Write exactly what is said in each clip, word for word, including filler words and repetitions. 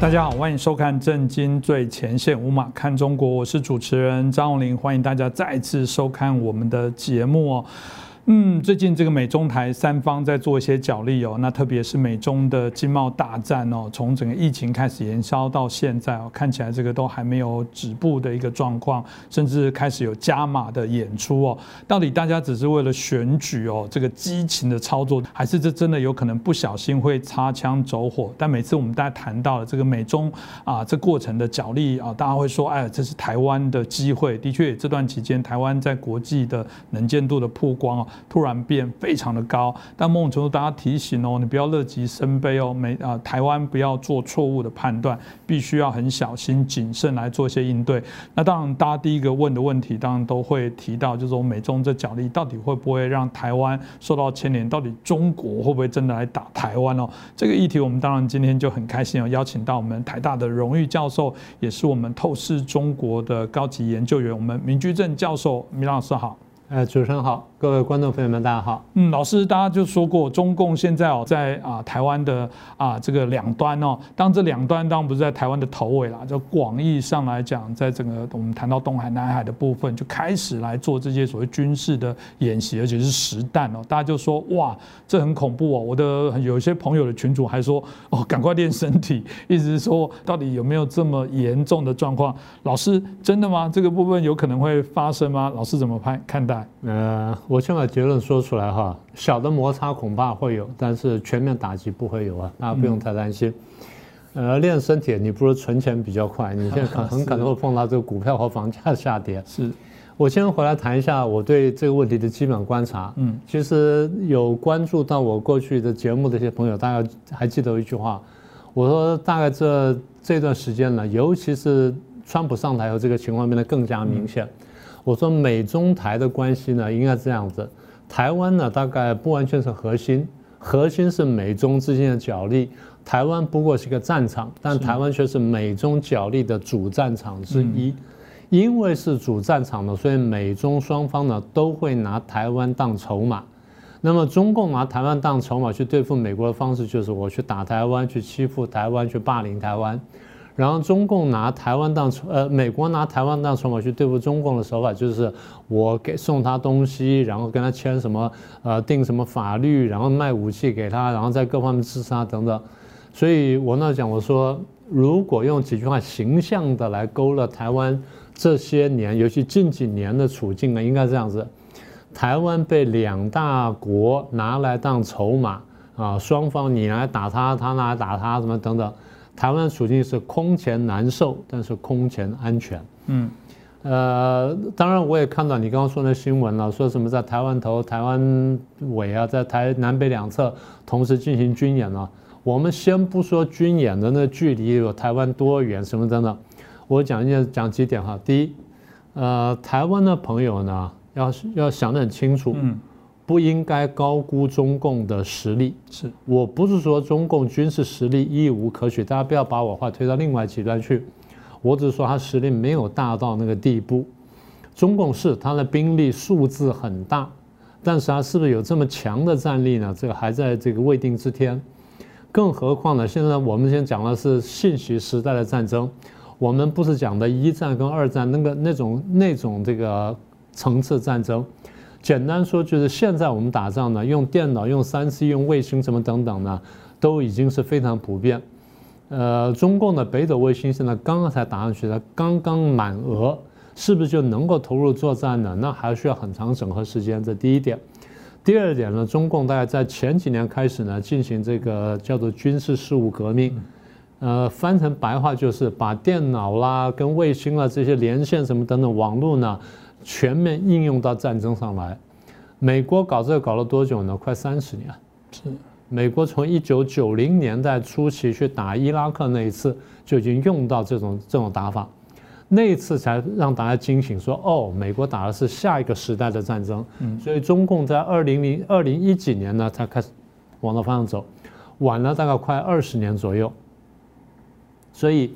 大家好，欢迎收看《震惊最前线》，无马看中国，我是主持人张宏林，欢迎大家再次收看我们的节目哦。嗯，最近这个美中台三方在做一些角力哦，那特别是美中的经贸大战哦，从整个疫情开始延烧到现在哦，看起来这个都还没有止步的一个状况，甚至开始有加码的演出哦。到底大家只是为了选举哦，这个激情的操作，还是这真的有可能不小心会擦枪走火？但每次我们大家谈到了这个美中啊这过程的角力啊，大家会说，哎，这是台湾的机会。的确，这段期间台湾在国际的能见度的曝光哦。突然变非常的高，但某种程度大家提醒哦，你不要乐极生悲哦，美啊台湾不要做错误的判断，必须要很小心谨慎来做一些应对。那当然，大家第一个问的问题，当然都会提到，就是说美中这角力到底会不会让台湾受到牵连？到底中国会不会真的来打台湾哦？这个议题，我们当然今天就很开心哦，邀请到我们台大的荣誉教授，也是我们透视中国的高级研究员，我们明居正教授，明老师好。 呃，主持人好，各位观众朋友们，大家好。 嗯，老师，大家就说过，中共现在哦，在啊台湾的啊这个两端哦，当这两端当然不是在台湾的头尾啦，就广义上来讲，在整个我们谈到东海、南海的部分，就开始来做这些所谓军事的演习，而且是实弹哦。大家就说哇，这很恐怖哦。我的有一些朋友的群主还说哦，赶快练身体，意思是说到底有没有这么严重的状况？老师，真的吗？这个部分有可能会发生吗？老师怎么看看待？ 呃，我先把结论说出来哈，小的摩擦恐怕会有，但是全面打击不会有啊，大家不用太担心。呃，练身体你不如存钱比较快，你现在很很可能会碰到这个股票和房价下跌。 是， 我先回来谈一下我对这个问题的基本观察。嗯，其实有关注到我过去的节目的一些朋友，大概还记得有一句话，我说大概这这段时间呢，尤其是川普上台后，这个情况变得更加明显。嗯，我说美中台的关系呢，应该这样子，台湾呢大概不完全是核心，核心是美中之间的角力，台湾不过是个战场，但台湾却是美中角力的主战场之一。因为是主战场呢，所以美中双方呢都会拿台湾当筹码。那么中共拿台湾当筹码去对付美国的方式，就是我去打台湾，去欺负台湾，去霸凌台湾。然后中共拿台湾当呃，美国拿台湾当筹码去对付中共的手法，就是我给送他东西，然后跟他签什么呃定什么法律，然后卖武器给他，然后在各方面支持他等等。所以我那讲我说，如果用几句话形象的来勾勒台湾这些年，尤其近几年的处境呢，应该这样子：台湾被两大国拿来当筹码啊，双方你来打他，他拿来打他，什么等等。台湾的处境是空前难受，但是空前安全。嗯，呃，当然我也看到你刚刚说的新闻了，说什么在台湾头、台湾尾啊，在台南北两侧同时进行军演了。我们先不说军演的那距离有台湾多远什么等等，我讲一件讲几点哈。第一，呃，台湾的朋友呢，要要想得很清楚。嗯。不应该高估中共的实力。是，我不是说中共军事实力一无可取，大家不要把我话推到另外极端去。我只是说他实力没有大到那个地步。中共是他的兵力数字很大，但是他是不是有这么强的战力呢？这个还在这个未定之天。更何况呢，现在我们先讲的是信息时代的战争，我们不是讲的一战跟二战那个那种那种这个层次战争。简单说就是现在我们打仗呢，用电脑、用三 C、用卫星什么等等呢，都已经是非常普遍。呃，中共的北斗卫星现在刚刚才打上去的，刚刚满额，是不是就能够投入作战呢？那还需要很长整合时间，这第一点。第二点呢，中共大概在前几年开始呢，进行这个叫做军事事务革命，呃，翻成白话就是把电脑啦、跟卫星啦这些连线什么等等网络呢，全面应用到战争上来。美国搞这个搞了多久呢？快三十年。是，美国从一九九零年代初期去打伊拉克那一次，就已经用到这种这种打法，那一次才让大家惊醒说，哦，美国打的是下一个时代的战争。嗯，所以中共在二零零二零一几年呢，才开始往那方向走，晚了大概快二十年左右。所以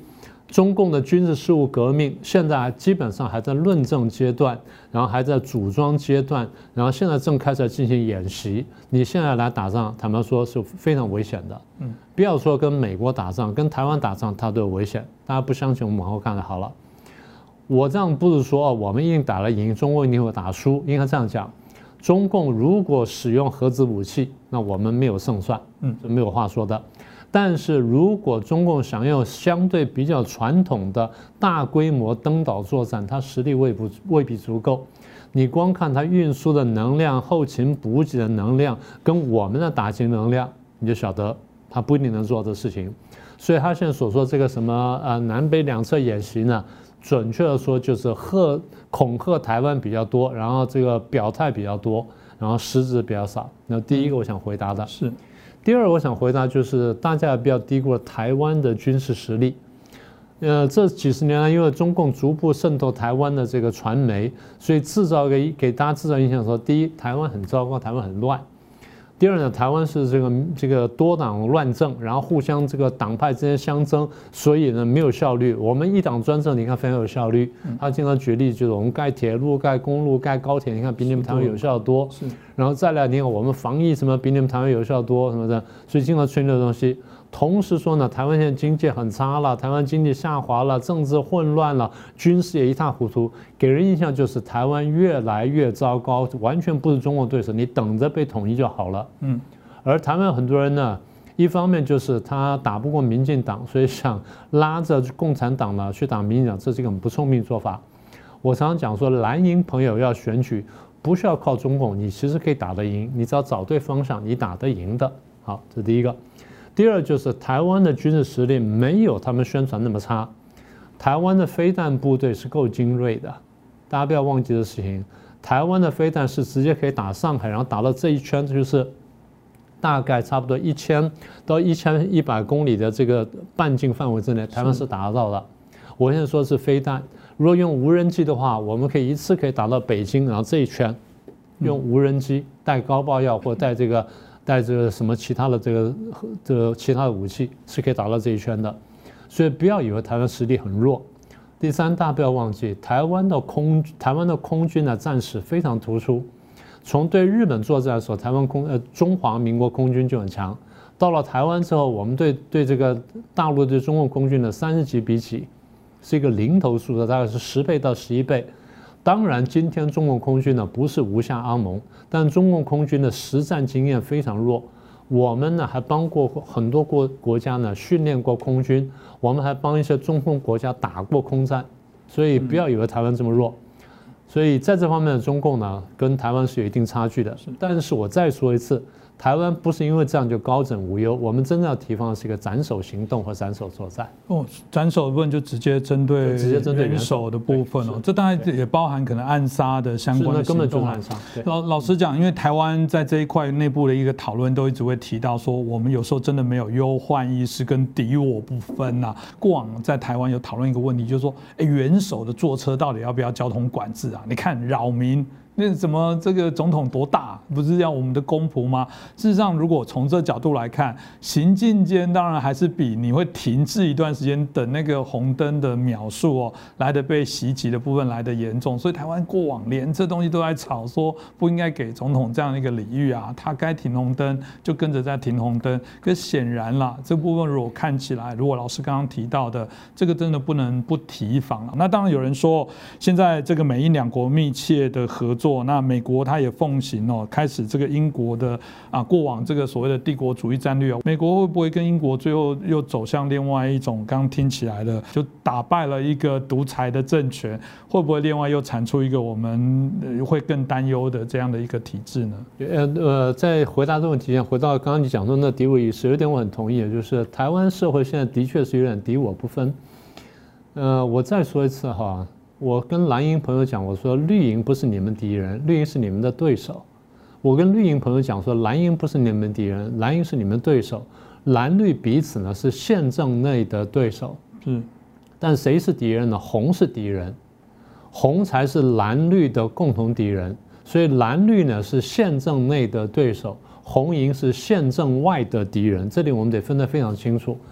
中共的军事事务革命现在基本上还在论证阶段，然后还在组装阶段，然后现在正开始进行演习。你现在来打仗，坦白说是非常危险的。嗯，不要说跟美国打仗，跟台湾打仗，它都有危险。大家不相信，我们往后看就好了。我这样不是说我们一定打了赢，中共一定会打输，应该这样讲。中共如果使用核子武器，那我们没有胜算，嗯，这没有话说的。但是如果中共想用相对比较传统的大规模登岛作战，它实力未不未必足够。你光看它运输的能量、后勤补给的能量跟我们的打击能量，你就晓得它不一定能做这事情。所以他现在所说这个什么呃南北两侧演习呢，准确的说就是吓恐吓台湾比较多，然后这个表态比较多，然后实质比较少。那第一个我想回答的是。 第二，我想回答就是大家也不要低估了台湾的军事实力。呃，这几十年来，因为中共逐步渗透台湾的这个传媒，所以制造给给大家制造印象说，第一，台湾很糟糕，台湾很乱；第二呢，台湾是这个这个多党乱政，然后互相这个党派之间相争，所以呢没有效率。我们一党专政，你看非常有效率。他经常举例，就是我们盖铁路、盖公路、盖高铁，你看比你们台湾有效多。是。然后再来，你看我们防疫什么比你们台湾有效多什么的，所以经常吹这个东西。同时说呢，台湾现在经济很差了，台湾经济下滑了，政治混乱了，军事也一塌糊涂，给人印象就是台湾越来越糟糕，完全不是中国对手，你等着被统一就好了。嗯，而台湾很多人呢，一方面就是他打不过民进党，所以想拉着共产党呢去打民进党，这是一个很不聪明做法。我常常讲说，蓝营朋友要选举，不需要靠中共，你其实可以打得赢，你只要找对方向，你打得赢的。好，这是第一个。第二就是台湾的军事实力没有他们宣传那么差，台湾的飞弹部队是够精锐的，大家不要忘记这事情。台湾的飞弹是直接可以打上海，然后打到这一圈，就是大概差不多一千到一千一百公里的这个半径范围之内，台湾是打得到的。我现在说的是飞弹，如果用无人机的话，我们可以一次可以打到北京，然后这一圈，用无人机带高爆药或带这个。带这个什么其他的这个这个其他的武器是可以打到这一圈的，所以不要以为台湾实力很弱。第三，大家不要忘记，台湾的空台湾的空军的战史非常突出。从对日本作战的时候，台湾空呃中华民国空军就很强。到了台湾之后，我们对对这个大陆对中共空军的三十级比起，是一个零头数的，大概是十倍到十一倍。当然，今天中共空军呢不是无下阿蒙，但中共空军的实战经验非常弱。我们呢还帮过很多国国家呢训练过空军，我们还帮一些中共国家打过空战，所以不要以为台湾这么弱。所以在这方面的中共呢跟台湾是有一定差距的。但是我再说一次，台湾不是因为这样就高枕无忧，我们真正要提防的是一个斩首行动和斩首作战。 哦，斩首的部分就直接针对直接针对人手的部分哦，这当然也包含可能暗杀的相关的行动。 根本就是暗杀。 老老实讲，因为台湾在这一块内部的一个讨论都一直会提到说，我们有时候真的没有忧患意识跟敌我不分呐。过往在台湾有讨论一个问题，就是说，哎，元首的坐车到底要不要交通管制啊？你看扰民。那怎么这个总统多大，不是要我们的公仆吗？事实上，如果从这角度来看，行进间当然还是比你会停滞一段时间等那个红灯的秒数哦，来的被袭击的部分来的严重。所以台湾过往连这东西都在吵说不应该给总统这样的一个礼遇啊，他该停红灯就跟着在停红灯。可显然啦，这部分如果看起来，如果老师刚刚提到的这个真的不能不提防了。那当然有人说，现在这个美英两国密切的合作。那美国他也奉行哦，开始这个英国的啊过往这个所谓的帝国主义战略，美国会不会跟英国最后又走向另外一种刚刚听起来的，就打败了一个独裁的政权，会不会另外又产出一个我们会更担忧的这样的一个体制呢？ 呃呃，在回答这个问题前，回到刚刚你讲说那敌我意识，有一点我很同意，就是台湾社会现在的确是有点敌我不分。呃，我再说一次哈。我跟蓝营朋友讲，我说绿营不是你们敌人，绿营是你们的对手。我跟绿营朋友讲说，蓝营不是你们敌人，蓝营是你们对手。蓝绿彼此呢是宪政内的对手， 是， 但谁是敌人呢？红是敌人，红才是蓝绿的共同敌人。所以蓝绿呢是宪政内的对手，红营是宪政外的敌人。这里我们得分得非常清楚。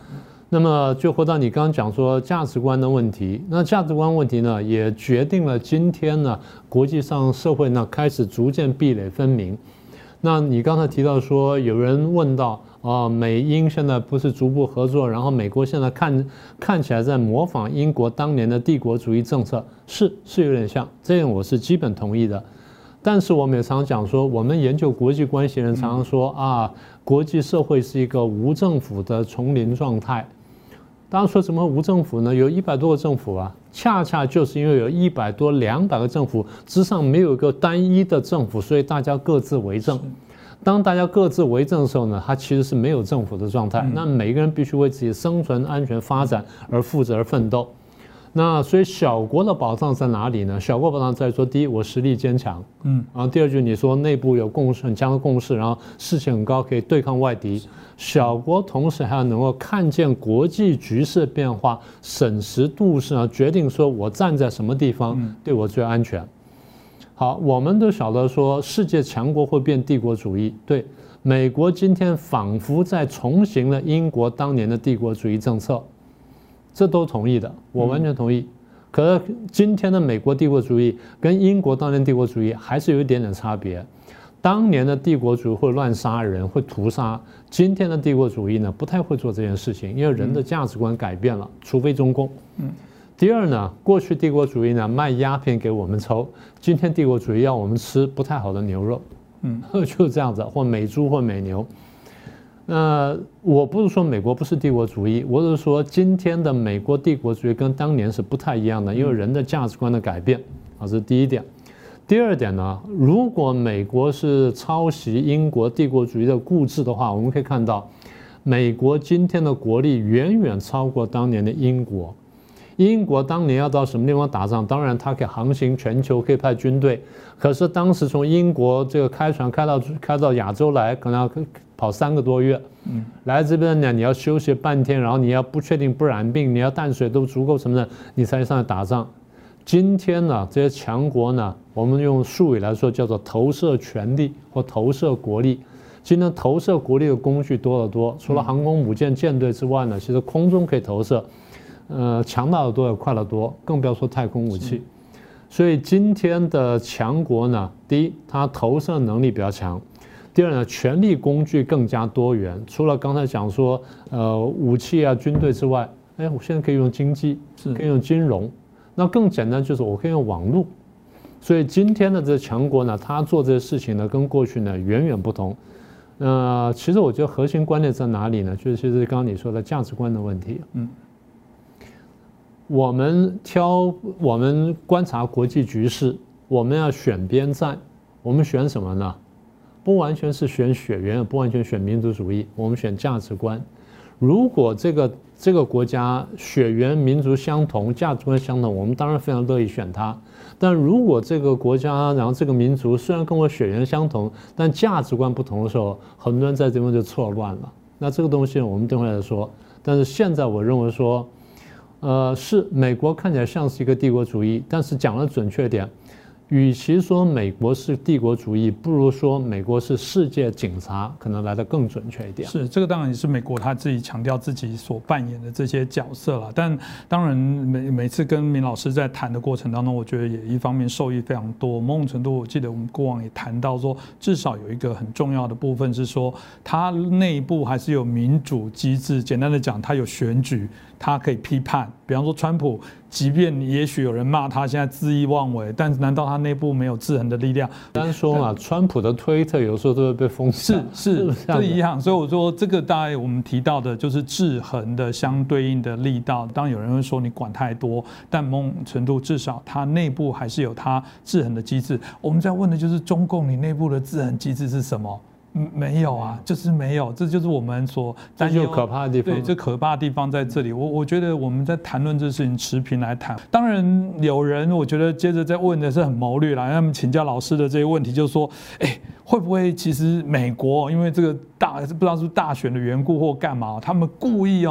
那么就回到你刚刚讲说价值观的问题，那价值观问题呢，也决定了今天呢国际上社会呢开始逐渐壁垒分明。那你刚才提到说，有人问到啊，美英现在不是逐步合作，然后美国现在看看起来在模仿英国当年的帝国主义政策，是是有点像，这样我是基本同意的。但是我们也常讲说，我们研究国际关系的人常常说啊，国际社会是一个无政府的丛林状态。大家说什么无政府呢？有一百多个政府啊，恰恰就是因为有一百多、两百个政府之上没有一个单一的政府，所以大家各自为政。当大家各自为政的时候呢，它其实是没有政府的状态。那每个人必须为自己生存、安全、发展而负责而奋斗。那所以小国的保障在哪里呢？小国保障在说，第一，我实力坚强，嗯，然后第二句你说内部有共识，很强的共识，然后士气很高，可以对抗外敌。小国同时还要能够看见国际局势变化，审时度势啊，决定说我站在什么地方对我最安全。好，我们都晓得说世界强国会变帝国主义，对，美国今天仿佛在重行了英国当年的帝国主义政策。这都同意的，我完全同意。可是今天的美国帝国主义跟英国当年帝国主义还是有一点点差别。当年的帝国主义会乱杀人，会屠杀；今天的帝国主义呢，不太会做这件事情，因为人的价值观改变了，除非中共。嗯。第二呢，过去帝国主义呢卖鸦片给我们抽，今天帝国主义要我们吃不太好的牛肉，嗯，就是这样子，或美猪或美牛。那我不是说美国不是帝国主义，我是说今天的美国帝国主义跟当年是不太一样的，因为人的价值观的改变啊，这是第一点。第二点呢，如果美国是抄袭英国帝国主义的故事的话，我们可以看到，美国今天的国力远远超过当年的英国。英国当年要到什么地方打仗，当然它可以航行全球，可以派军队，可是当时从英国这个开船开到开到亚洲来，可能要跑三个多月。嗯，来这边呢，你要休息半天，然后你要不确定不染病，你要淡水都足够什么的，你才上来打仗。今天呢，这些强国呢，我们用术语来说叫做投射权力或投射国力。今天投射国力的工具多得多，除了航空母舰舰队之外呢，其实空中可以投射。呃，强大的多也快得多，更不要说太空武器。所以今天的强国呢，第一，它投射能力比较强；第二呢，权力工具更加多元。除了刚才讲说，呃，武器啊、军队之外，哎，我现在可以用经济，可以用金融，那更简单就是我可以用网络。所以今天的这强国呢，它做这些事情呢，跟过去呢远远不同。呃，其实我觉得核心观念在哪里呢？就是其实刚刚你说的价值观的问题。嗯。我们挑，我们观察国际局势，我们要选边站，我们选什么呢？不完全是选血缘，不完全选民族主义，我们选价值观。如果这个这个国家血缘民族相同，价值观相同，我们当然非常乐意选它。但如果这个国家，然后这个民族虽然跟我血缘相同，但价值观不同的时候，很多人在这边就错乱了。那这个东西我们等会来说。但是现在我认为说。呃，是美国看起来像是一个帝国主义，但是讲的准确点，与其说美国是帝国主义，不如说美国是世界警察，可能来得更准确一点。 是，这个当然也是美国他自己强调自己所扮演的这些角色了。但当然每每次跟明老师在谈的过程当中，我觉得也一方面受益非常多。某种程度，我记得我们过往也谈到说，至少有一个很重要的部分是说，它内部还是有民主机制。简单的讲，它有选举。他可以批判，比方说川普，即便也许有人骂他现在恣意妄为，但难道他内部没有制衡的力量？ 单说嘛，川普的推特有时候都会被封杀， 是是这一样。所以我说这个大概我们提到的就是制衡的相对应的力道。当然有人会说你管太多，但某种程度至少它内部还是有它制衡的机制。我们在问的就是中共你内部的制衡机制是什么？没有啊，就是没有，这就是我们所担忧可怕的地方。 对，这可怕的地方在这里。我我觉得我们在谈论这事情持平来谈。当然有人我觉得接着在问的是很谋略啦，让他们请教老师的这些问题，就是说，哎，会不会其实美国因为这个大不知道是不是大选的缘故或干嘛，他们故意哦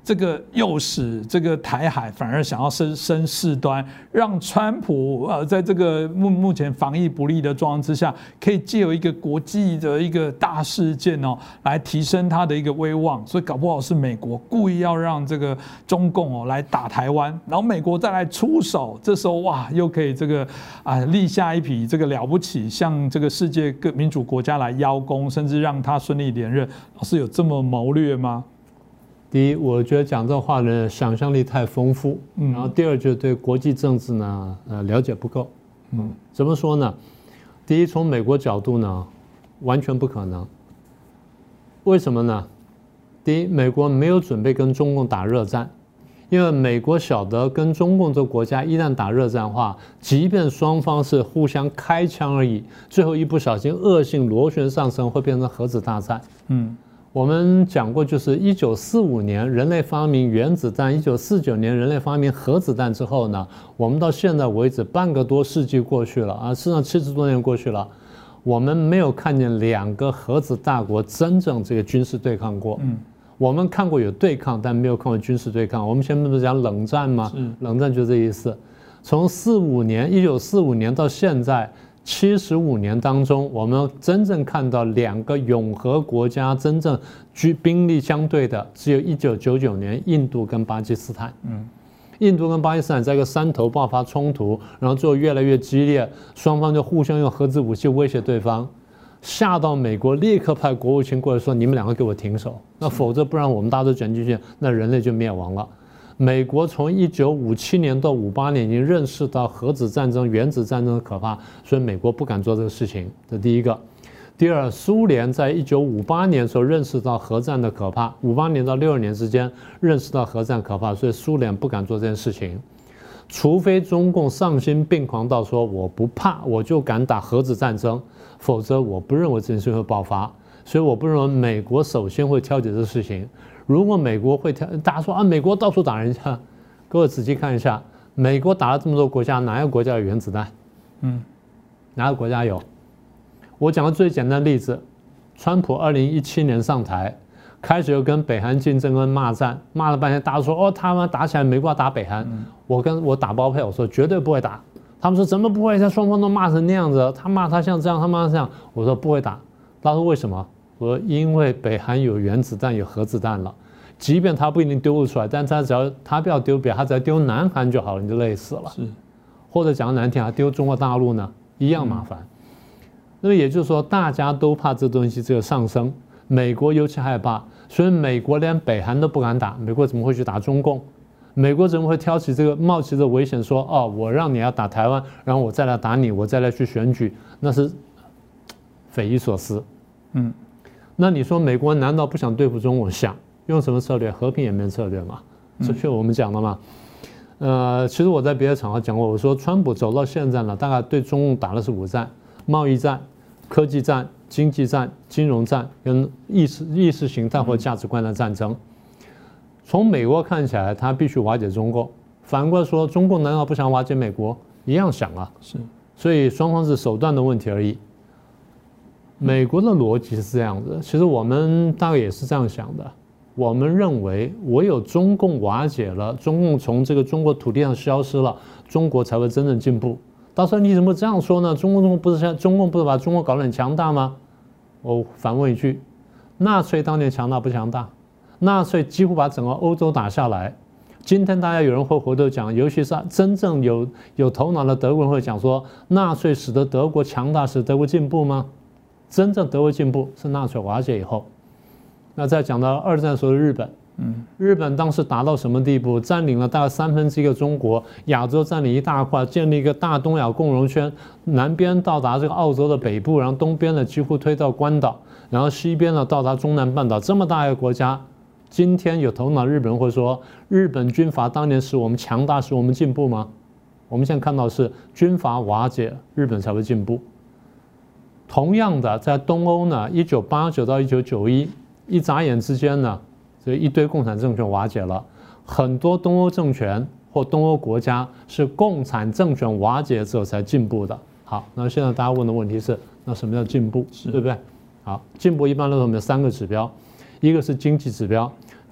这个诱使这个台海反而想要生生事端，让川普呃在这个目目前防疫不利的状况之下，可以借由一个国际的一个大事件哦，来提升他的一个威望。所以搞不好是美国故意要让这个中共哦来打台湾，然后美国再来出手，这时候哇又可以这个啊立下一匹这个了不起，向这个世界各民主国家来邀功，甚至让他顺利连任。老师有这么谋略吗？ 第一，我觉得讲这话的人想象力太丰富， 嗯， 然后第二，就是对国际政治呢，呃，了解不够，嗯，怎么说呢？第一，从美国角度呢，完全不可能。为什么呢？第一，美国没有准备跟中共打热战，因为美国晓得跟中共这个国家一旦打热战的话，即便双方是互相开枪而已，最后一不小心恶性螺旋上升，会变成核子大战，嗯。我们讲过，就是一九四五年人类发明原子弹，一九四九年人类发明核子弹之后呢，我们到现在为止半个多世纪过去了啊，事实上七十多年过去了，我们没有看见两个核子大国真正这个军事对抗过。嗯，我们看过有对抗，但没有看过军事对抗。我们前面不是讲冷战吗？冷战就这意思。从四五年，一九四五年到现在。七十五年当中，我们真正看到两个永和国家真正军兵力相对的，只有一九九九年印度跟巴基斯坦。嗯，印度跟巴基斯坦在一个山头爆发冲突，然后最后越来越激烈，双方就互相用核子武器威胁对方，吓到美国立刻派国务卿过来说：“你们两个给我停手，那否则不然我们大家都卷进去，那人类就灭亡了。”美国从一九五七年到五八年已经认识到核子战争、原子战争的可怕，所以美国不敢做这个事情。这第一个。第二，苏联在一九五八年的时候认识到核战的可怕，五八年到六二年之间认识到核战可怕，所以苏联不敢做这件事情。除非中共丧心病狂到说我不怕，我就敢打核子战争，否则我不认为这件事会爆发。所以我不认为美国首先会挑起这事情。如果美国会挑，大家说啊，美国到处打人家，各位仔细看一下，美国打了这么多国家，哪个国家有原子弹？嗯，哪个国家有？我讲个最简单的例子，川普二零一七年上台，开始又跟北韩竞争跟骂战，骂了半天，大家说哦，他们打起来，美国要打北韩，我跟我打包票，我说绝对不会打。他们说怎么不会？像双方都骂成那样子，他骂他像这样，他骂他这样，我说不会打。他说为什么？我说因为北韩有原子弹，有核子弹了，即便他不一定丢不出来，但他只要他不要丢北，他只要丢南韩就好了，你就累死了。是，或者讲难听啊，丢中国大陆呢，一样麻烦。那么也就是说，大家都怕这东西这个上升，美国尤其害怕，所以美国连北韩都不敢打，美国怎么会去打中共？美国怎么会挑起这个冒起这个危险说哦，我让你要打台湾，然后我再来打你，我再来去选举，那是匪夷所思。嗯。那你说美国难道不想对付中国？想用什么策略？和平演变策略嘛，这就是我们讲的嘛。呃，其实我在别的场合讲过，我说川普走到现在呢，大概对中共打的是五战：贸易战、科技战、经济战、金融战跟意识意识形态或价值观的战争。从美国看起来，他必须瓦解中共；反过来说，中共难道不想瓦解美国？一样想啊。是，所以双方是手段的问题而已。美国的逻辑是这样子，其实我们大概也是这样想的。我们认为，唯有中共瓦解了，中共从这个中国土地上消失了，中国才会真正进步。到时候你怎么这样说呢？中共不是中共不是把中国搞得很强大吗？我反问一句：纳粹当年强大不强大？纳粹几乎把整个欧洲打下来。今天大家有人会回头讲，尤其是真正有有头脑的德国人会讲说，纳粹使得德国强大，使德国进步吗？真正德国进步是纳粹瓦解以后。那再讲到二战时候的日本，嗯，日本当时达到什么地步？占领了大概三分之一个中国，亚洲占领一大块，建立一个大东亚共荣圈，南边到达这个澳洲的北部，然后东边呢几乎推到关岛，然后西边呢到达中南半岛，这么大一个国家。今天有头脑日本人会说，日本军阀当年使我们强大，使我们进步吗？我们现在看到是军阀瓦解，日本才会进步。同样的，在东欧呢，一九八九到一九九一，一眨眼之间呢，这一堆共产政权瓦解了。很多东欧政权或东欧国家是共产政权瓦解之后才进步的。好，那现在大家问的问题是，那什么叫进步？对不对？好，进步一般来说我们有三个指标，一个是经济指标，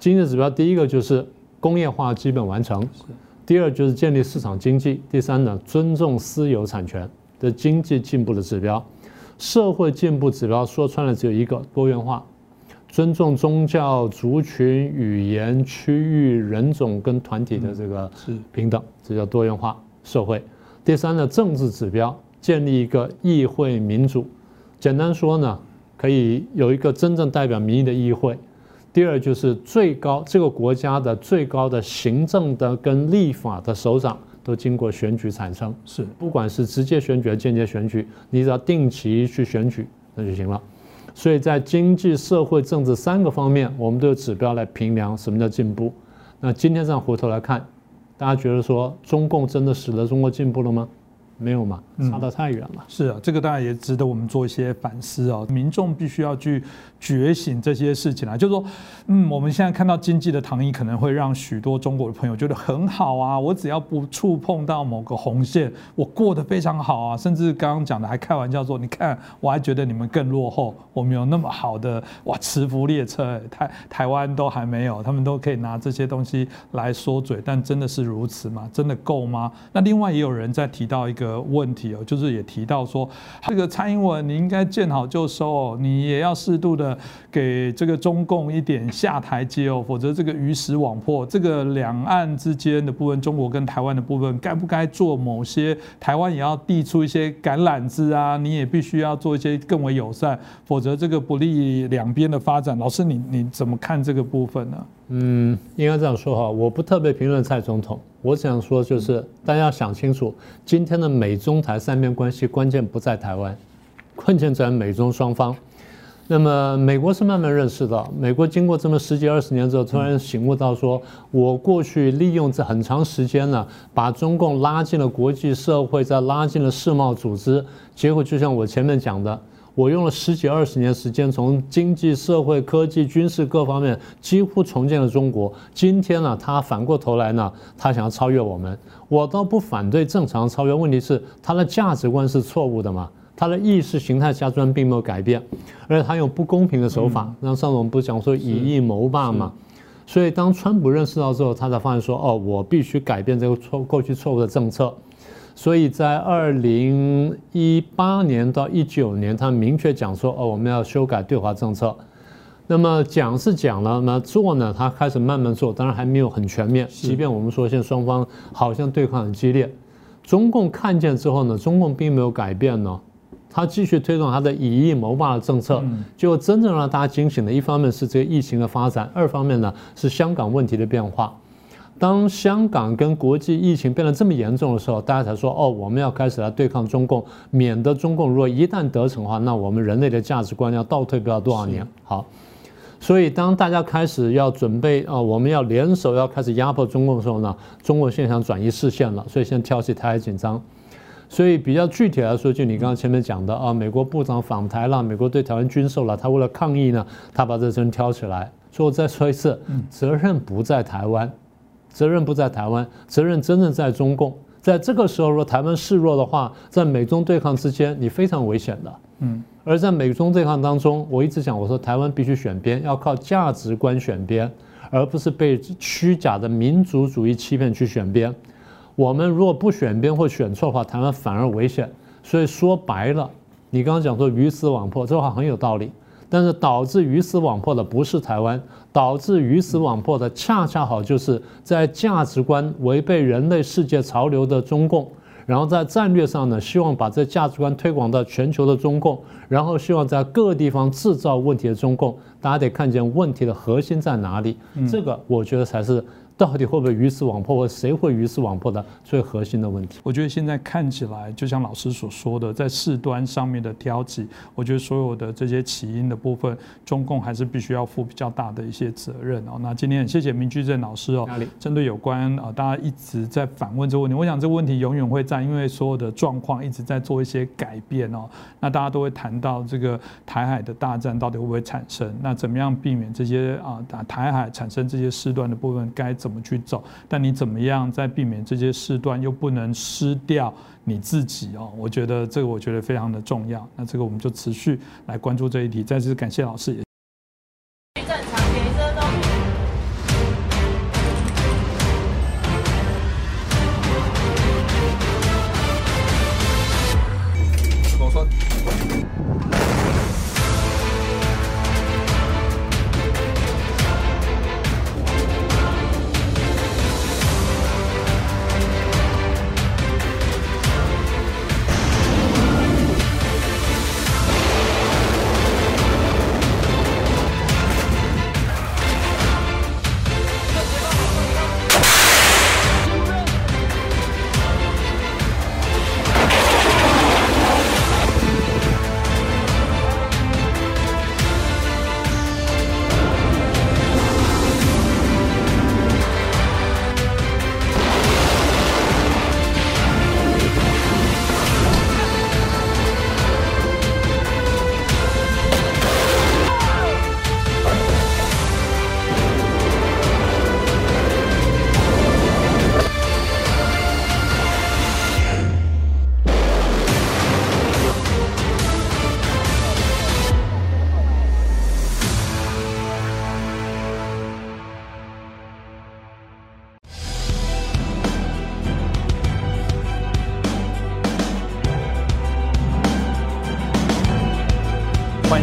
经济指标第一个就是工业化基本完成，第二就是建立市场经济，第三呢尊重私有产权的经济进步的指标。社会进步指标说穿了只有一个，多元化，尊重宗教、族群、语言、区域、人种跟团体的这个平等，这叫多元化社会。第三呢，政治指标，建立一个议会民主，简单说呢，可以有一个真正代表民意的议会。第二就是最高这个国家的最高的行政的跟立法的首长都经过选举产生， 是不管是直接选举还是间接选举，你只要定期去选举那就行了。所以在经济、社会、政治三个方面，我们都有指标来评量什么叫进步。那今天这样回头来看，大家觉得说中共真的使得中国进步了吗？没有嘛，差得太远了。 嗯、是啊，这个当然也值得我们做一些反思啊。民众必须要去觉醒这些事情啊，就是说，嗯，我们现在看到经济的糖衣，可能会让许多中国的朋友觉得很好啊，我只要不触碰到某个红线，我过得非常好啊。甚至刚刚讲的还开玩笑说，你看，我还觉得你们更落后，我们有那么好的哇磁浮列车，台台湾都还没有，他们都可以拿这些东西来说嘴，但真的是如此吗？真的够吗？那另外也有人在提到一个问题哦，就是也提到说，这个蔡英文你应该见好就收哦，你也要适度的给这个中共一点下台阶哦，否则这个鱼死网破，这个两岸之间的部分，中国跟台湾的部分，该不该做某些台湾也要递出一些橄榄枝啊？你也必须要做一些更为友善，否则这个不利两边的发展。老师你，你你怎么看这个部分呢？ 嗯，应该这样说哈，我不特别评论蔡总统，我想说就是大家要想清楚，今天的美中台三边关系关键不在台湾，关键在美中双方。那么美国是慢慢认识到，美国经过这么十几二十年之后，突然醒悟到说，我过去利用这很长时间呢，把中共拉进了国际社会，再拉进了世贸组织，结果就像我前面讲的。我用了十几二十年时间，从经济、社会、科技、军事各方面几乎重建了中国。今天呢，他反过头来呢，他想要超越我们。我倒不反对正常超越，问题是他的价值观是错误的嘛？他的意识形态价值观并没有改变，而且他用不公平的手法，让上次我们不是讲说以夷谋霸嘛？所以当川普认识到之后，他才发现说，哦，我必须改变这个错过去错误的政策。所以在二零一八年到一九年，他明确讲说，哦，我们要修改对华政策。那么讲是讲了，那做呢，他开始慢慢做，当然还没有很全面。即便我们说现在双方好像对抗很激烈，中共看见之后呢，中共并没有改变呢，他继续推动他的以夷谋霸的政策。就真正让大家惊醒的，一方面是这个疫情的发展，二方面呢是香港问题的变化。当香港跟国际疫情变得这么严重的时候，大家才说哦，我们要开始来对抗中共，免得中共如果一旦得逞的话，那我们人类的价值观要倒退不了多少年。好，所以当大家开始要准备啊，我们要联手要开始压迫中共的时候呢，中国现在想转移视线了，所以现在挑起台海紧张。所以比较具体来说，就你刚刚前面讲的啊，美国部长访台了，美国对台湾军售了，他为了抗议呢，他把这针挑起来。所以我再说一次，责任不在台湾。责任不在台湾，责任真正在中共。在这个时候，如果台湾示弱的话，在美中对抗之间，你非常危险的。嗯，而在美中对抗当中，我一直讲，我说台湾必须选边，要靠价值观选边，而不是被虚假的民族主义欺骗去选边。我们如果不选边或选错的话，台湾反而危险。所以说白了，你刚刚讲说鱼死网破，这话很有道理。但是导致鱼死网破的不是台湾，导致鱼死网破的恰恰好就是在价值观违背人类世界潮流的中共，然后在战略上呢，希望把这价值观推广到全球的中共，然后希望在各个地方制造问题的中共，大家得看见问题的核心在哪里，这个我觉得才是到底会不会鱼死网破，或谁会鱼死网破的最核心的问题。 我觉得现在看起来，就像老师所说的，在事端上面的挑起，我觉得所有的这些起因的部分，中共还是必须要负比较大的一些责任哦。那今天很谢谢明居正老师哦，针对有关啊大家一直在反问这个问题，我想这个问题永远会在，因为所有的状况一直在做一些改变哦。那大家都会谈到这个台海的大战到底会不会产生？那怎么样避免这些啊台海产生这些事端的部分该怎么去走？但你怎么样在避免这些事端，又不能失掉你自己哦？我觉得这个我觉得非常的重要。那这个我们就持续来关注这一题。再次感谢老师。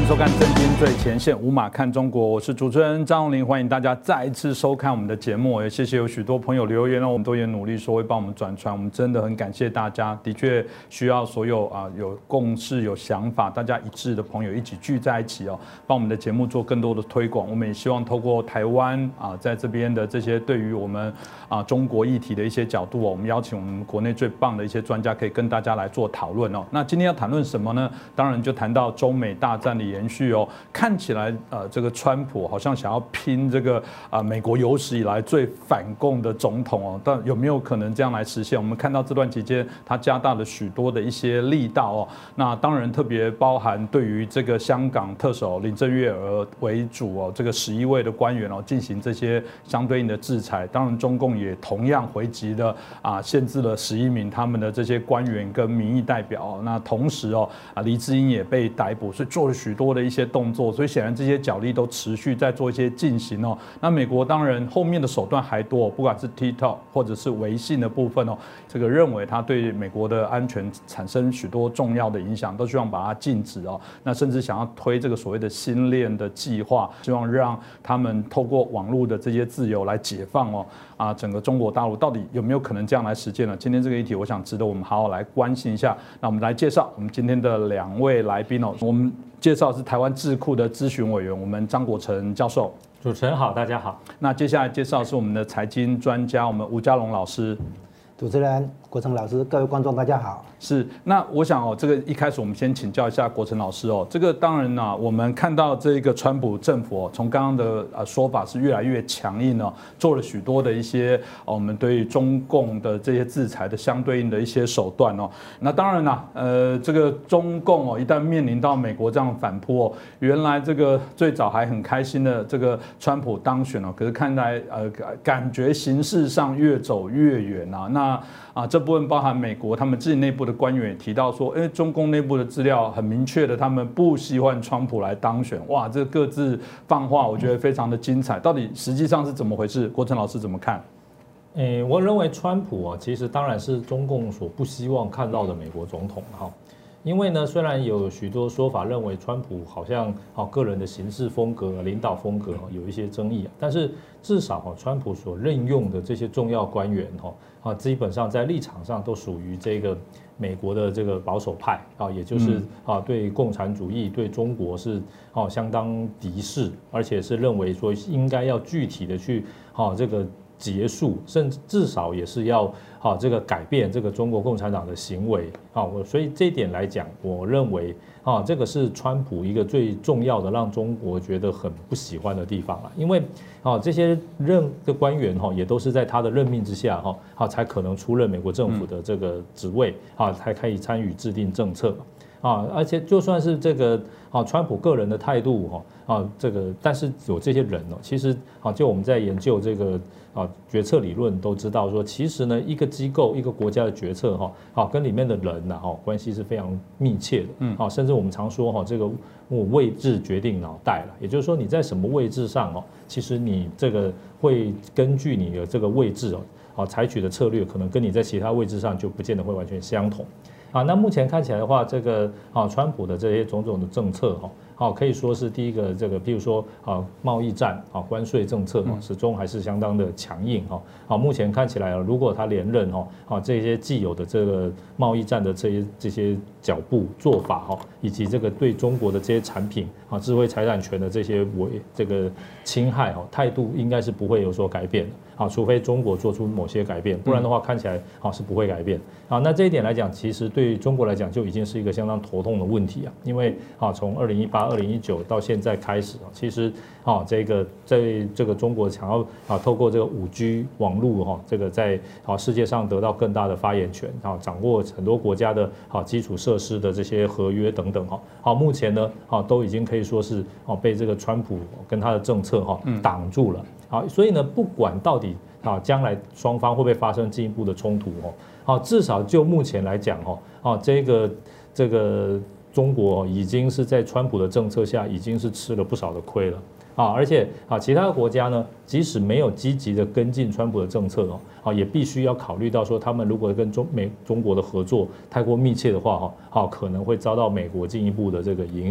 收看《震惊最前线》，无马看中国，我是主持人张荣麟，欢迎大家再一次收看我们的节目。也谢谢有许多朋友留言，让我们都也努力说会帮我们转传，我们真的很感谢大家。的确需要所有啊有共识、有想法、大家一致的朋友一起聚在一起哦，帮我们的节目做更多的推广。我们也希望透过台湾啊在这边的这些对于我们啊中国议题的一些角度哦，我们邀请我们国内最棒的一些专家，可以跟大家来做讨论哦。那今天要谈论什么呢？当然就谈到中美大战的延续哦。看起来呃，这个川普好像想要拼这个啊美国有史以来最反共的总统哦，但有没有可能这样来实现？我们看到这段期间他加大了许多的一些力道哦。那当然特别包含对于这个香港特首林郑月娥为主哦，这个十一位的官员哦进行这些相对应的制裁。当然中共也同样回击了啊，限制了十一名他们的这些官员跟民意代表哦。那同时哦啊黎智英也被逮捕，所以做了许多的一些动作。所以显然这些角力都持续在做一些进行哦。那美国当然后面的手段还多，不管是 TikTok 或者是微信的部分哦，这个认为它对美国的安全产生许多重要的影响，都希望把它禁止哦。那甚至想要推这个所谓的新链的计划，希望让他们透过网络的这些自由来解放哦啊整个中国大陆到底有没有可能这样来实践呢？今天这个议题，我想值得我们好好来关心一下。那我们来介绍我们今天的两位来宾哦，我们介绍是台湾智库的咨询委员，我们张国成教授。 主持人好，大家好。 那接下来介绍是我们的财经专家，我们吴家龙老师。 主持人国成老师，各位观众大家好。 是，那我想哦，这个一开始我们先请教一下国成老师哦。这个当然呢、啊，我们看到这个川普政府哦，从刚刚的呃说法是越来越强硬哦，做了许多的一些我们对中共的这些制裁的相对应的一些手段哦。那当然啦，呃，这个中共哦，一旦面临到美国这样反扑哦，原来这个最早还很开心的这个川普当选哦，可是看来呃感觉形势上越走越远啊。那啊，这部分包含美国他们自己内部的官员也提到说，因为中共内部的资料很明确的，他们不希望川普来当选。哇，这各自放话，我觉得非常的精彩。到底实际上是怎么回事？国成老师怎么看？ 诶，我认为川普啊，其实当然是中共所不希望看到的美国总统哈。因为呢，虽然有许多说法认为川普好像啊个人的行事风格、领导风格有一些争议，但是至少哈，川普所任用的这些重要官员哈啊，基本上在立场上都属于这个美国的这个保守派啊，也就是啊对共产主义、对中国是啊相当敌视，而且是认为说应该要具体的去啊这个结束，甚至至少也是要啊这个改变这个中国共产党的行为啊，我所以这一点来讲，我认为啊这个是川普一个最重要的让中国觉得很不喜欢的地方了，因为啊这些任的官员哈也都是在他的任命之下哈啊才可能出任美国政府的这个职位啊，才可以参与制定政策啊，而且就算是这个啊川普个人的态度哈啊这个，但是有这些人哦，其实啊就我们在研究这个。啊，决策理论都知道说，其实呢，一个机构、一个国家的决策哈，啊，跟里面的人呐，哈，关系是非常密切的，嗯，啊，甚至我们常说哈，这个位置决定脑袋了，也就是说你在什么位置上哦，其实你这个会根据你的这个位置哦，啊，采取的策略可能跟你在其他位置上就不见得会完全相同。啊，那目前看起来的话，这个啊，川普的这些种种的政策哈，好可以说是第一个这个，譬如说啊，贸易战啊，关税政策啊，始终还是相当的强硬哈。好，目前看起来如果他连任哈，啊，这些既有的这个贸易战的这些这些脚步做法哈，以及这个对中国的这些产品啊，智慧财产权的这些违这个侵害哈，态度应该是不会有所改变的。啊，除非中国做出某些改变，不然的话看起来啊是不会改变。啊，那这一点来讲，其实对于中国来讲就已经是一个相当头痛的问题啊，因为啊从二零一八、二零一九到现在开始啊，其实啊这个在这个中国想要啊透过这个五 G 网络哈，这个在啊世界上得到更大的发言权啊，掌握很多国家的啊基础设施的这些合约等等哈。好，目前呢啊都已经可以说是啊被这个川普跟他的政策哈挡住了。好，所以呢，不管到底啊将来双方会不会发生进一步的冲突哦，好，至少就目前来讲哦，啊这个这个中国已经是在川普的政策下已经是吃了不少的亏了啊，而且啊其他的国家呢，即使没有积极的跟进川普的政策哦，啊也必须要考虑到说，他们如果跟中美中国的合作太过密切的话哈，啊可能会遭到美国进一步的这个影响。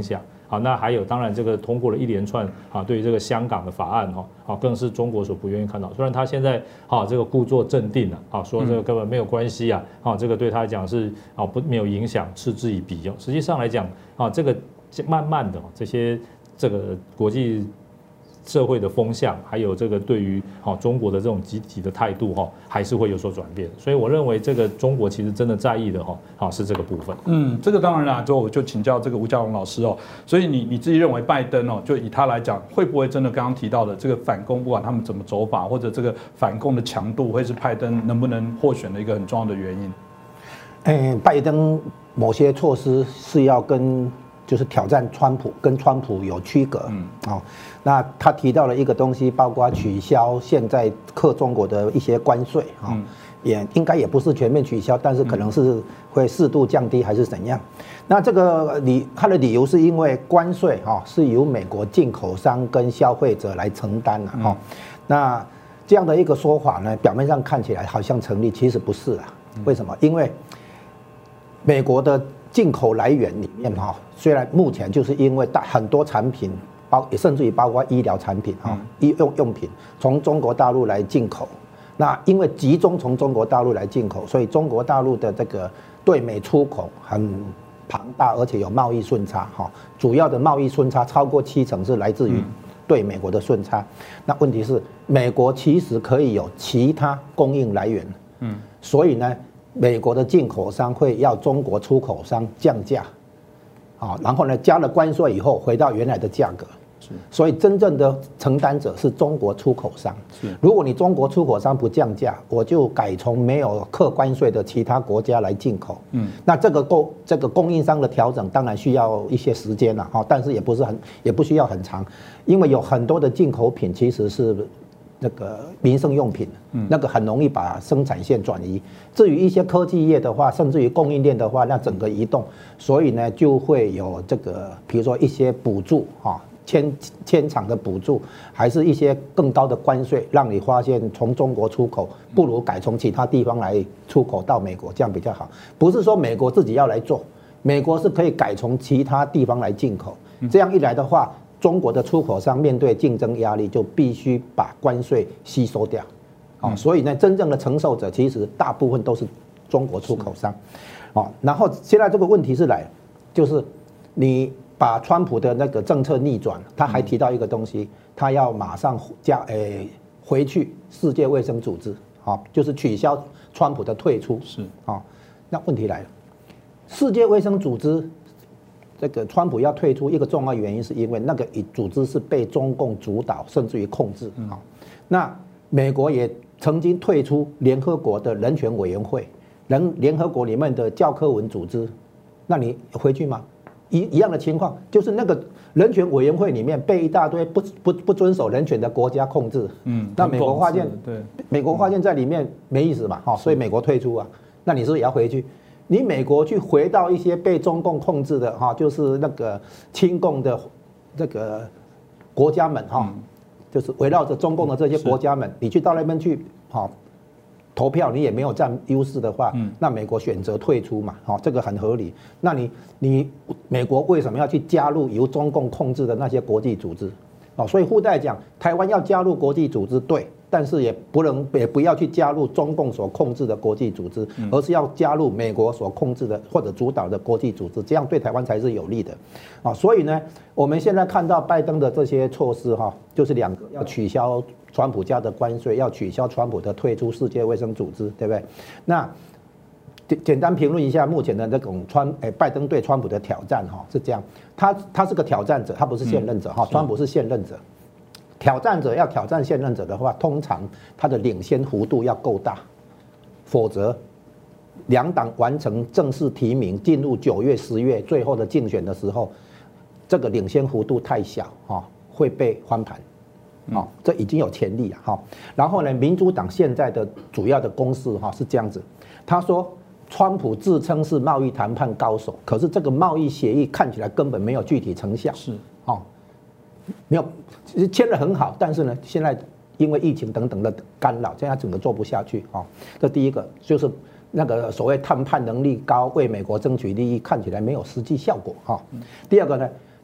啊，那还有当然这个通过了一连串啊，对于这个香港的法案哈，啊更是中国所不愿意看到。虽然他现在啊这个故作镇定了啊，说这个根本没有关系啊，啊这个对他来讲是啊不没有影响，嗤之以鼻哦。实际上来讲啊，这个慢慢的这些这个国际社会的风向，还有这个对于好中国的这种集体的态度哈，还是会有所转变。所以我认为这个中国其实真的在意的哈，好是这个部分。 嗯，这个当然啦，就我就请教这个吴嘉隆老师哦。所以你你自己认为拜登哦，就以他来讲，会不会真的刚刚提到的这个反攻，不管他们怎么走法，或者这个反攻的强度，会是拜登能不能获选的一个很重要的原因？ 嗯，拜登某些措施是要跟就是挑战川普，跟川普有区隔。嗯，哦，那他提到了一个东西，包括取消现在克中国的一些关税，哈、哦，也应该也不是全面取消，但是可能是会适度降低，还是怎样？那这个理他的理由是因为关税哈、哦、是由美国进口商跟消费者来承担的哈、哦。那这样的一个说法呢，表面上看起来好像成立，其实不是啊。为什么？因为美国的进口来源里面哈，虽然目前就是因为大很多产品，包甚至于包括医疗产品哈、医用用品从中国大陆来进口，那因为集中从中国大陆来进口，所以中国大陆的这个对美出口很庞大，而且有贸易顺差哈，主要的贸易顺差超过七成是来自于对美国的顺差。那问题是，美国其实可以有其他供应来源，嗯，所以呢，美国的进口商会要中国出口商降价，啊，然后呢加了关税以后回到原来的价格，所以真正的承担者是中国出口商。如果你中国出口商不降价，我就改从没有课关税的其他国家来进口。嗯，那这个供这个供应商的调整当然需要一些时间了哈，但是也不是很也不需要很长，因为有很多的进口品其实是那个民生用品，那个很容易把生产线转移。至于一些科技业的话，甚至于供应链的话，那整个移动，所以呢就会有这个，比如说一些补助啊，迁迁厂的补助，还是一些更高的关税，让你发现从中国出口不如改从其他地方来出口到美国，这样比较好。不是说美国自己要来做，美国是可以改从其他地方来进口。这样一来的话，中国的出口商面对竞争压力，就必须把关税吸收掉，哦，所以呢，真正的承受者其实大部分都是中国出口商，哦，然后现在这个问题是来，就是你把川普的那个政策逆转，他还提到一个东西，他要马上加诶回去世界卫生组织，啊，就是取消川普的退出，是啊，那问题来了，世界卫生组织。这个川普要退出，一个重要原因是因为那个组织是被中共主导，甚至于控制啊。那美国也曾经退出联合国的人权委员会，人联合国里面的教科文组织，那你回去吗？一一样的情况，就是那个人权委员会里面被一大堆不不不遵守人权的国家控制，嗯，那美国发现，对，美国发现在里面没意思嘛，哈，所以美国退出啊，那你是不是也要回去？你美国去回到一些被中共控制的哈，就是那个亲共的这个国家们哈，就是围绕着中共的这些国家们，你去到那边去哈投票，你也没有占优势的话，那美国选择退出嘛，哈，这个很合理。那你你美国为什么要去加入由中共控制的那些国际组织？哦，所以附带讲，台湾要加入国际组织，对。但是也不能也不要去加入中共所控制的国际组织，而是要加入美国所控制的或者主导的国际组织，这样对台湾才是有利的，啊，所以呢，我们现在看到拜登的这些措施哈，就是两个，要取消川普加的关税，要取消川普的退出世界卫生组织，对不对？那简简单评论一下目前的这种川诶拜登对川普的挑战哈，是这样，他他是个挑战者，他不是现任者哈，川普是现任者。挑战者要挑战现任者的话，通常他的领先幅度要够大，否则两党完成正式提名，进入九月、十月最后的竞选的时候，这个领先幅度太小哈，会被翻盘，啊，这已经有潜力了哈。然后呢，民主党现在的主要的攻势哈是这样子，他说川普自称是贸易谈判高手，可是这个贸易协议看起来根本没有具体成效，是啊。没有，其实签得很好，但是呢，现在因为疫情等等的干扰，现在整个做不下去啊。这第一个就是那个所谓谈判能力高，为美国争取利益，看起来没有实际效果哈。第二个呢，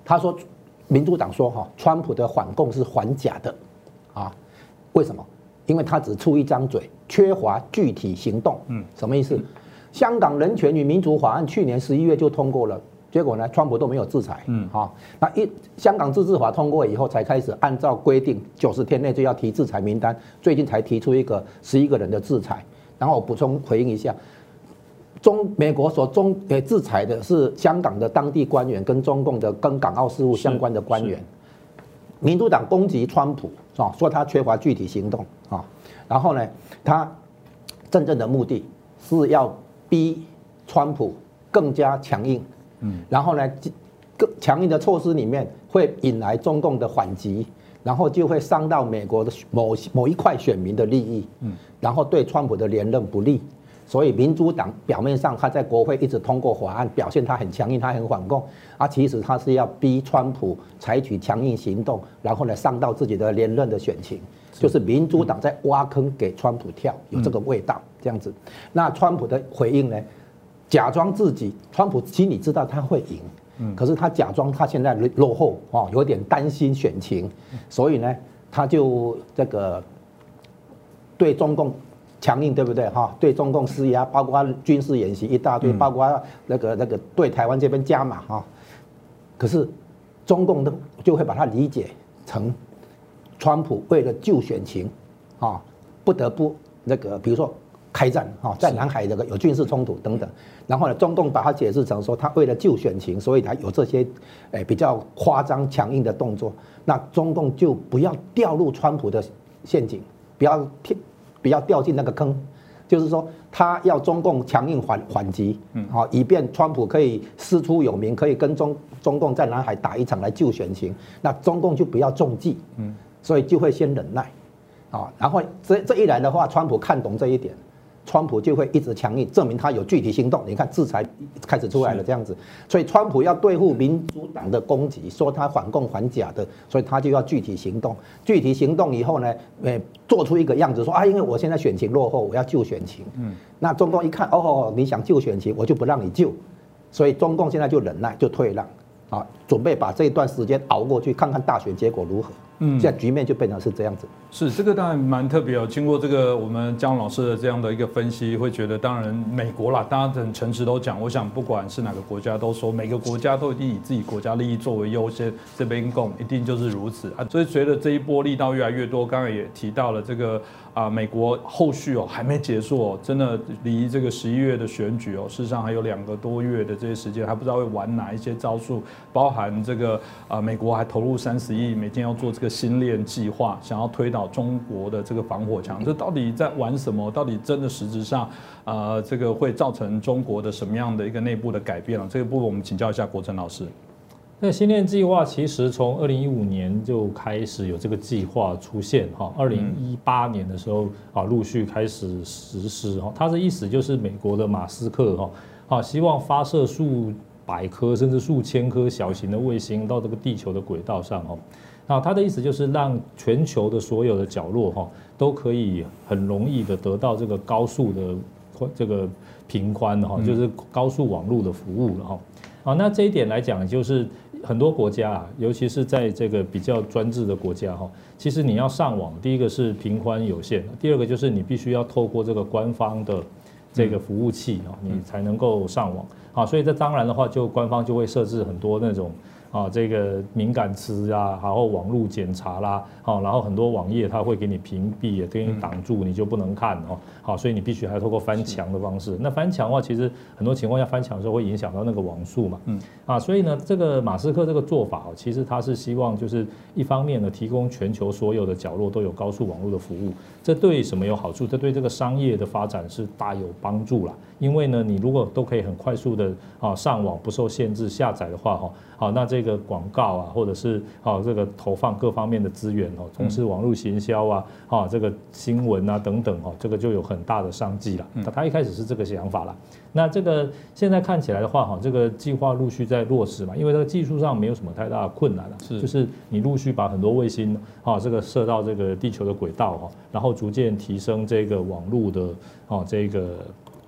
他说，民主党说哈，川普的反共是反假的，啊，为什么？因为他只出一张嘴，缺乏具体行动。嗯，什么意思？香港人权与民主法案去年十一月就通过了。结果呢，川普都没有制裁，嗯，好，那一香港自治法通过以后，才开始按照规定九十天内就要提制裁名单，最近才提出一个十一个人的制裁。然后我补充回应一下，中美国所中诶制裁的是香港的当地官员跟中共的跟港澳事务相关的官员。民主党攻击川普啊，说他缺乏具体行动啊，然后呢，他真正的目的是要逼川普更加强硬。嗯，然后呢，更强硬的措施里面会引来中共的反击，然后就会伤到美国的某某一块选民的利益，嗯，然后对川普的连任不利。所以民主党表面上他在国会一直通过法案，表现他很强硬，他很反共，啊，其实他是要逼川普采取强硬行动，然后呢伤到自己的连任的选情，就是民主党在挖坑给川普跳，有这个味道这样子。那川普的回应呢？假装自己，川普心里知道他会赢，嗯，可是他假装他现在落后哦，有点担心选情，所以呢，他就这个对中共强硬，对不对哈？对中共施压，包括军事演习一大堆，包括那个那个对台湾这边加码哈。可是中共的就会把它理解成川普为了救选情，啊，不得不那个比如说。开战哈，在南海这个有军事冲突等等，然后呢，中共把它解释成说，他为了救选情，所以才有这些，诶比较夸张强硬的动作。那中共就不要掉入川普的陷阱，不要不要掉进那个坑，就是说他要中共强硬反反击，嗯，好，以便川普可以师出有名，可以跟中中共在南海打一场来救选情。那中共就不要中计，嗯，所以就会先忍耐，啊，然后这这一来的话，川普看懂这一点。川普就会一直强硬，证明他有具体行动。你看制裁开始出来了这样子，所以川普要对付民主党的攻击，说他反共反假的，所以他就要具体行动。具体行动以后呢，呃，做出一个样子说啊，因为我现在选情落后，我要救选情。嗯，那中共一看，哦，你想救选情，我就不让你救，所以中共现在就忍耐，就退让，啊，准备把这一段时间熬过去，看看大选结果如何。嗯，现在局面就变成是这样子。 是这个当然蛮特别哦。经过这个我们姜老师的这样的一个分析，会觉得当然美国啦，大家很诚实都讲，我想不管是哪个国家都说，每个国家都一定以自己国家利益作为优先，这边共一定就是如此啊。所以随着这一波力道越来越多，刚刚也提到了这个啊，美国后续哦还没结束哦，真的离这个十一月的选举哦，事实上还有两个多月的这些时间，还不知道会玩哪一些招数，包含这个啊，美国还投入三十亿美金要做这个星链计划，想要推倒中国的这个防火墙，这到底在玩什么？到底真的实质上，呃，这个会造成中国的什么样的一个内部的改变了？这个部分我们请教一下国成老师。 那星链计划其实从二零一五年就开始有这个计划出现哈，二零一八年的时候啊陆续开始实施哈。它的意思就是美国的马斯克哈啊希望发射数百颗甚至数千颗小型的卫星到这个地球的轨道上哈。那他的意思就是让全球的所有的角落哈都可以很容易的得到这个高速的这个频宽哈，就是高速网络的服务了哈。啊，那这一点来讲，就是很多国家啊，尤其是在这个比较专制的国家哈，其实你要上网，第一个是频宽有限，第二个就是你必须要透过这个官方的这个服务器啊，你才能够上网啊。所以这当然的话，就官方就会设置很多那种。啊，这个敏感词啊，然后网络检查啦，好，然后很多网页它会给你屏蔽，也给你挡住，你就不能看哦。好，所以你必须还要透过翻墙的方式。那翻墙的话，其实很多情况下翻墙的时候会影响到那个网速嘛。嗯。啊，所以呢，这个马斯克这个做法哦，其实他是希望就是一方面呢，提供全球所有的角落都有高速网络的服务。这对什么有好处？这对这个商业的发展是大有帮助啦。因为呢，你如果都可以很快速的啊上网不受限制下载的话哈，好，那这个广告啊，或者是啊这个投放各方面的资源哦，从事网络行销啊，啊这个新闻啊等等哈，这个就有很大的商机了。那他一开始是这个想法啦。那这个现在看起来的话哈，这个计划陆续在落实嘛，因为这个技术上没有什么太大的困难了，是就是你陆续把很多卫星啊这个射到这个地球的轨道哈，然后逐渐提升这个网络的啊这个。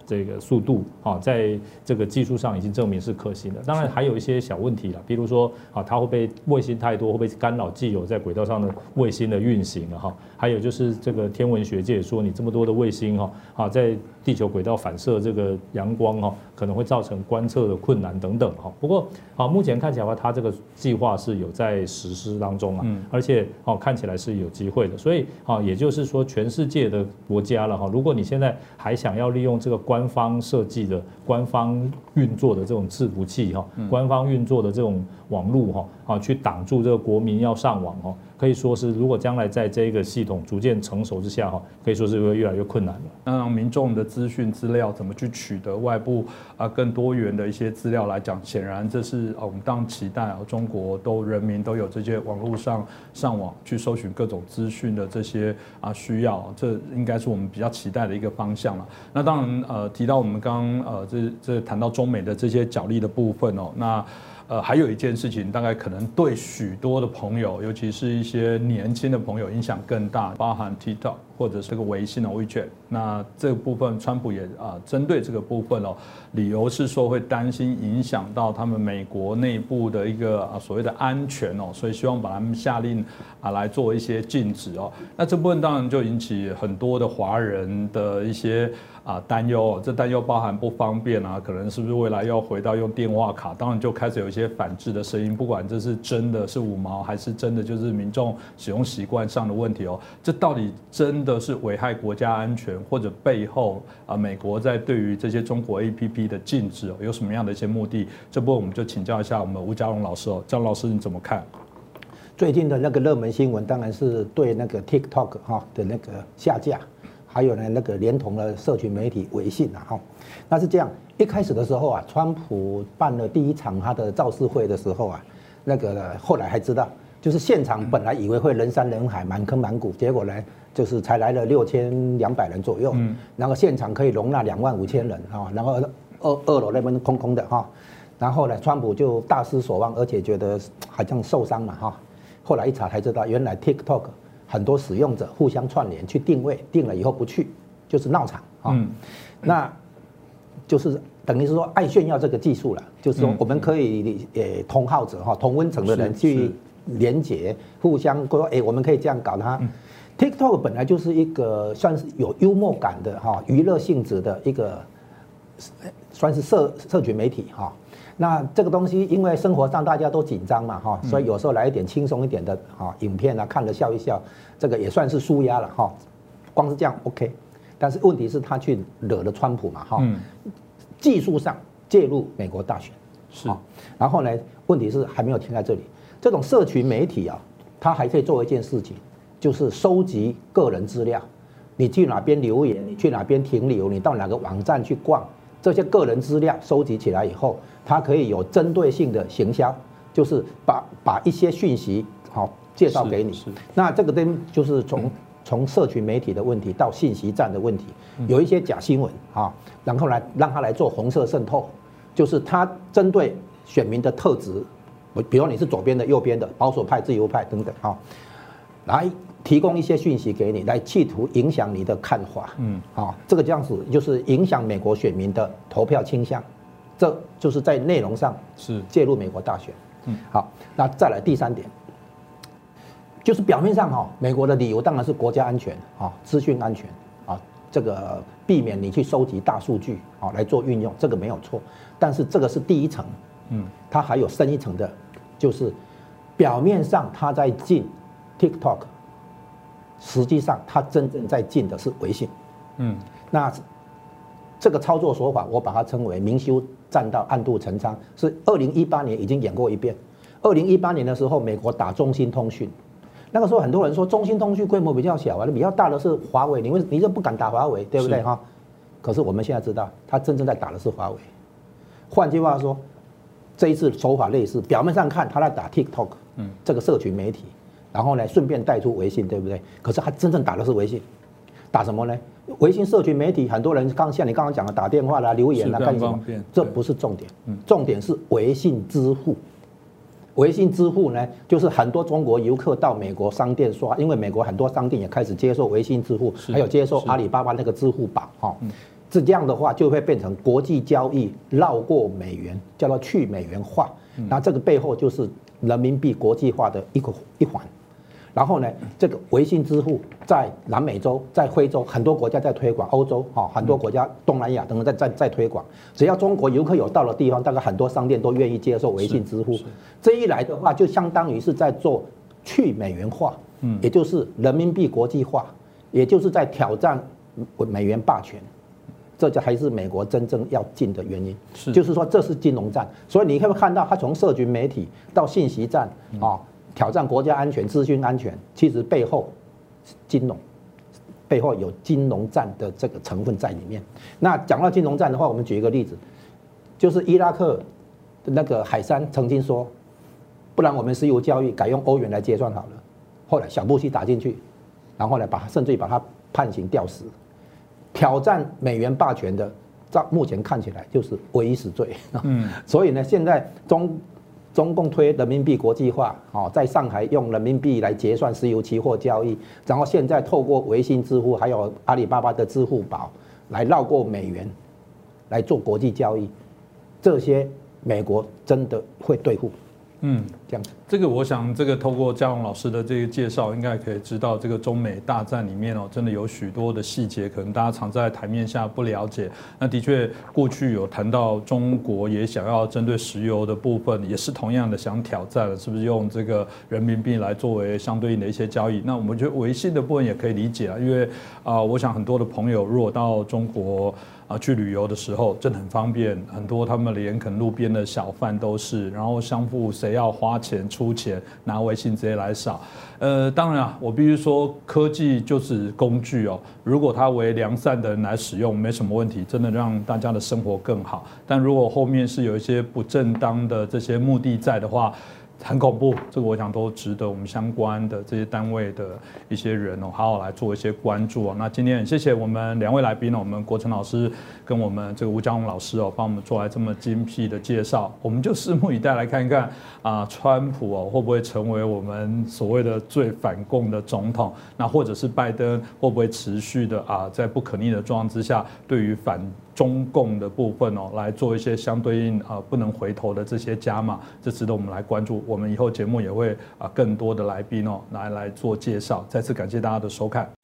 这个速度啊，在这个技术上已经证明是可行的。当然还有一些小问题了，比如说啊，它会不会卫星太多，会不会干扰既有在轨道上的卫星的运行了哈？还有就是这个天文学界说，你这么多的卫星哈啊，在地球轨道反射这个阳光哈，可能会造成观测的困难等等哈。不过啊，目前看起来的话，它这个计划是有在实施当中啊，而且哦看起来是有机会的。所以啊，也就是说，全世界的国家了哈，如果你现在还想要利用这个官方设计的、官方运作的这种伺服器哈，官方运作的这种网络哈啊，去挡住这个国民要上网哈，可以说是如果将来在这个系统逐渐成熟之下哈，可以说是会越来越困难了。 那让民众的资讯资料怎么去取得外部啊更多元的一些资料来讲，显然这是啊我们当然期待啊中国都人民都有这些网络上上网去搜寻各种资讯的这些啊需要，这应该是我们比较期待的一个方向了。那当然呃提到我们刚刚呃这这谈到中美的这些角力的部分哦，那。呃，还有一件事情，大概可能对许多的朋友，尤其是一些年轻的朋友影响更大，包含 TikTok 或者是个微信的 WeChat。那这个部分，川普也啊针对这个部分哦，理由是说会担心影响到他们美国内部的一个啊所谓的安全哦，所以希望把他们下令啊来做一些禁止哦。那这部分当然就引起很多的华人的一些啊担忧哦，这担忧包含不方便啊，可能是不是未来要回到用电话卡，当然就开始有一些。些反制的声音，不管这是真的是五毛，还是真的就是民众使用习惯上的问题哦，这到底真的是危害国家安全，或者背后啊美国在对于这些中国 A P P 的禁止哦，有什么样的一些目的？这部分我们就请教一下我们吴家荣老师哦，张老师你怎么看？ 最近的那个热门新闻当然是对那个 TikTok 哈的那个下架，还有呢那个连同了社群媒体微信啊哈，那是这样。一开始的时候啊，川普办了第一场他的造势会的时候啊，那个后来还知道，就是现场本来以为会人山人海、满坑满谷，结果呢，就是才来了六千两百人左右，嗯，然后现场可以容纳两万五千人啊，然后二二楼那边空空的哈，然后呢，川普就大失所望，而且觉得好像受伤嘛哈，后来一查才知道，原来 TikTok 很多使用者互相串联去定位，定了以后不去，就是闹场啊，嗯，那。就是等于是说爱炫耀这个技术了，就是说我们可以呃同好者哈同温层的人去连结，互相说哎我们可以这样搞它。TikTok 本来就是一个算是有幽默感的哈娱乐性质的一个，算是社社群媒体哈。那这个东西因为生活上大家都紧张嘛哈，所以有时候来一点轻松一点的哈影片啊，看了笑一笑，这个也算是抒压了哈。光是这样 OK。但是问题是，他去惹了川普嘛，哈、嗯，技术上介入美国大选是， 然后呢，问题是还没有停在这里。这种社群媒体啊，它还可以做一件事情，就是收集个人资料。你去哪边留言，你去哪边停留，你到哪个网站去逛，这些个人资料收集起来以后，它可以有针对性的行销，就是把把一些讯息好介绍给你。那这个灯就是从。嗯从社群媒体的问题到信息战的问题，有一些假新闻啊，然后来让他来做红色渗透，就是他针对选民的特质，比如你是左边的、右边的、保守派、自由派等等啊，来提供一些讯息给你，来企图影响你的看法，嗯，啊，这个这样子就是影响美国选民的投票倾向，这就是在内容上是介入美国大选，嗯，好，那再来第三点。就是表面上哈，美国的理由当然是国家安全啊，资讯安全啊，这个避免你去收集大数据啊来做运用，这个没有错。但是这个是第一层，嗯，它还有深一层的，就是表面上它在禁 TikTok， 实际上它真正在禁的是微信，嗯，那这个操作手法我把它称为明修栈道，暗度陈仓，是二零一八年已经演过一遍。二零一八年的时候，美国打中兴通讯。那个时候很多人说中兴通讯规模比较小啊，比较大的是华为，你为你就不敢打华为，对不对哈？可是我们现在知道，他真正在打的是华为。换句话说，这一次手法类似，表面上看他在打 TikTok， 嗯，这个社群媒体，然后呢顺便带出微信，对不对？可是他真正打的是微信，打什么呢？微信社群媒体，很多人刚像你刚刚讲的打电话啦、留言啦干什么？这不是重点，重点是微信支付。微信支付呢，就是很多中国游客到美国商店刷，因为美国很多商店也开始接受微信支付，还有接受阿里巴巴那个支付宝哈。 这样的话就会变成国际交易绕过美元，叫做去美元化。那这个背后就是人民币国际化的一个一环。然后呢，这个微信支付在南美洲、在非洲很多国家在推广，欧洲哈很多国家、东南亚等等在在在推广。只要中国游客有到的地方，大概很多商店都愿意接受微信支付。这一来的话，就相当于是在做去美元化，嗯，也就是人民币国际化，也就是在挑战美元霸权。这就还是美国真正要进的原因，是就是说这是金融战。所以你可以看到，它从社群媒体到信息战啊。挑战国家安全、资讯安全，其实背后金融背后有金融战的这个成分在里面。那讲到金融战的话，我们举一个例子，就是伊拉克的那个海珊曾经说，不然我们石油交易改用欧元来结算好了。后来小布希打进去，然后呢，把甚至于把他判刑吊死。挑战美元霸权的，照目前看起来就是唯一死罪。嗯，所以呢，现在中。中共推人民币国际化，哦，在上海用人民币来结算石油期货交易，然后现在透过微信支付还有阿里巴巴的支付宝来绕过美元，来做国际交易，这些美国真的会对付。嗯，这样子， 这个我想，这个透过嘉龙老师的这个介绍，应该可以知道，这个中美大战里面哦，真的有许多的细节，可能大家常在台面下不了解。那的确，过去有谈到中国也想要针对石油的部分，也是同样的想挑战，是不是用这个人民币来作为相对应的一些交易？那我们觉得微信的部分也可以理解啊，因为啊、呃，我想很多的朋友如果到中国。啊，去旅游的时候真的很方便，很多他们连可能路边的小贩都是，然后相互谁要花钱出钱，拿微信直接来扫。呃，当然啊，我必须说，科技就是工具哦，如果它为良善的人来使用，没什么问题，真的让大家的生活更好。但如果后面是有一些不正当的这些目的在的话，很恐怖，这个我想都值得我们相关的这些单位的一些人哦，好好来做一些关注哦。那今天很谢谢我们两位来宾哦，我们国成老师跟我们这个吴嘉龙老师哦，帮我们做来这么精辟的介绍，我们就拭目以待来看看啊，川普哦会不会成为我们所谓的最反共的总统？那或者是拜登会不会持续的啊，在不可逆的状况之下，对于反中共的部分哦，来做一些相对应啊不能回头的这些加码，这值得我们来关注。我们以后节目也会啊更多的来宾哦来来做介绍。再次感谢大家的收看。